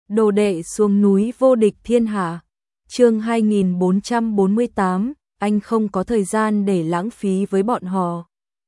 Đồ đệ xuống núi vô địch thiên hạ. Chương 2448, anh không có thời gian để lãng phí với bọn họ.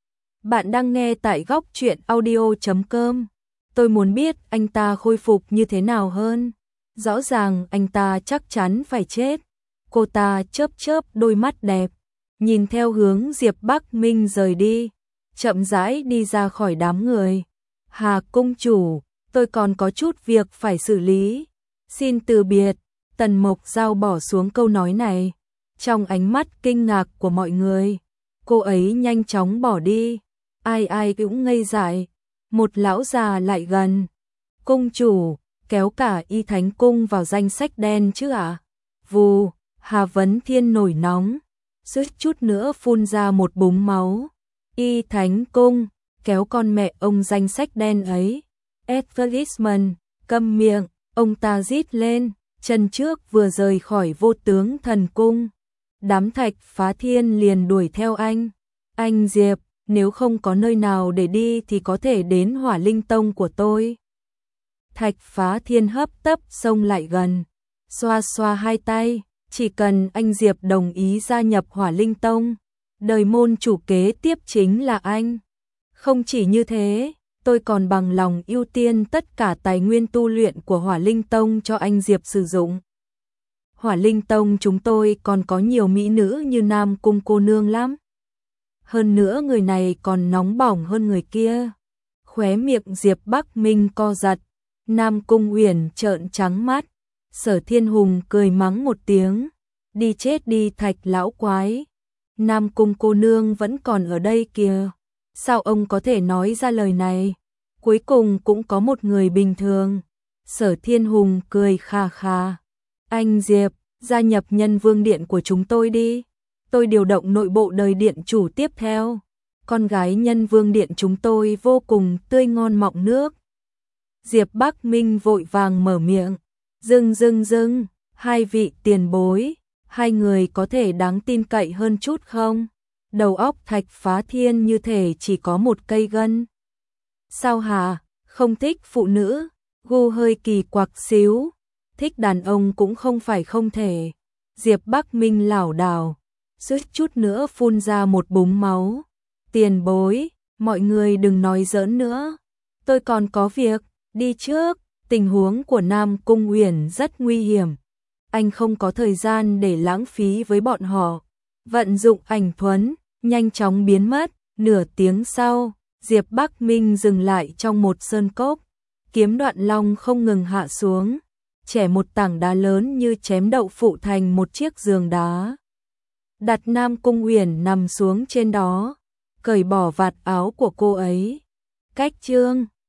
Bạn đang nghe tại góc truyện audio.com. Tôi muốn biết anh ta khôi phục như thế nào hơn. Rõ ràng anh ta chắc chắn phải chết. Cô ta chớp chớp đôi mắt đẹp, nhìn theo hướng Diệp Bắc Minh rời đi, chậm rãi đi ra khỏi đám người. Hà cung chủ, tôi còn có chút việc phải xử lý. Xin từ biệt. Tần Mộc Giao bỏ xuống câu nói này. Trong ánh mắt kinh ngạc của mọi người, cô ấy nhanh chóng bỏ đi. Ai ai cũng ngây dại. Một lão già lại gần. Cung chủ, kéo cả Y Thánh Cung vào danh sách đen chứ ạ? Vù, Hà Vấn Thiên nổi nóng, suýt chút nữa phun ra một búng máu. Y Thánh Cung, kéo con mẹ ông danh sách đen ấy. Advertisement, câm miệng, ông ta rít lên, chân trước vừa rời khỏi Vô Tướng Thần Cung. Đám Thạch Phá Thiên liền đuổi theo anh. Anh Diệp, nếu không có nơi nào để đi thì có thể đến Hỏa Linh Tông của tôi. Thạch Phá Thiên hấp tấp xông lại gần, xoa xoa hai tay, chỉ cần anh Diệp đồng ý gia nhập Hỏa Linh Tông, đời môn chủ kế tiếp chính là anh. Không chỉ như thế, tôi còn bằng lòng ưu tiên tất cả tài nguyên tu luyện của Hỏa Linh Tông cho anh Diệp sử dụng. Hỏa Linh Tông chúng tôi còn có nhiều mỹ nữ như Nam Cung cô nương lắm. Hơn nữa người này còn nóng bỏng hơn người kia. Khóe miệng Diệp Bắc Minh co giật, Nam Cung Uyển trợn trắng mắt. Sở Thiên Hùng cười mắng một tiếng, đi chết đi Thạch lão quái. Nam Cung cô nương vẫn còn ở đây kìa. Sao ông có thể nói ra lời này? Cuối cùng cũng có một người bình thường. Sở Thiên Hùng cười khà khà. Anh Diệp, gia nhập Nhân Vương Điện của chúng tôi đi. Tôi điều động nội bộ đời điện chủ tiếp theo. Con gái Nhân Vương Điện chúng tôi vô cùng tươi ngon mọng nước. Diệp Bắc Minh vội vàng mở miệng. Dưng, hai vị tiền bối, hai người có thể đáng tin cậy hơn chút không? Đầu óc Thạch Phá Thiên như thể chỉ có một cây gân. Sao hả? Không thích phụ nữ, gu hơi kỳ quặc xíu. Thích đàn ông cũng không phải không thể. Diệp Bắc Minh lảo đảo, suýt chút nữa phun ra một búng máu. Tiền bối, mọi người đừng nói giỡn nữa. Tôi còn có việc, đi trước. Tình huống của Nam Cung Uyển rất nguy hiểm. Anh không có thời gian để lãng phí với bọn họ. Vận dụng ảnh thuẫn, nhanh chóng biến mất. Nửa tiếng sau, Diệp Bắc Minh dừng lại trong một sơn cốc. Kiếm Đoạn Long không ngừng hạ xuống, chẻ một tảng đá lớn như chém đậu phụ thành một chiếc giường đá. Đặt Nam Cung Uyển nằm xuống trên đó, cởi bỏ vạt áo của cô ấy. Cách chương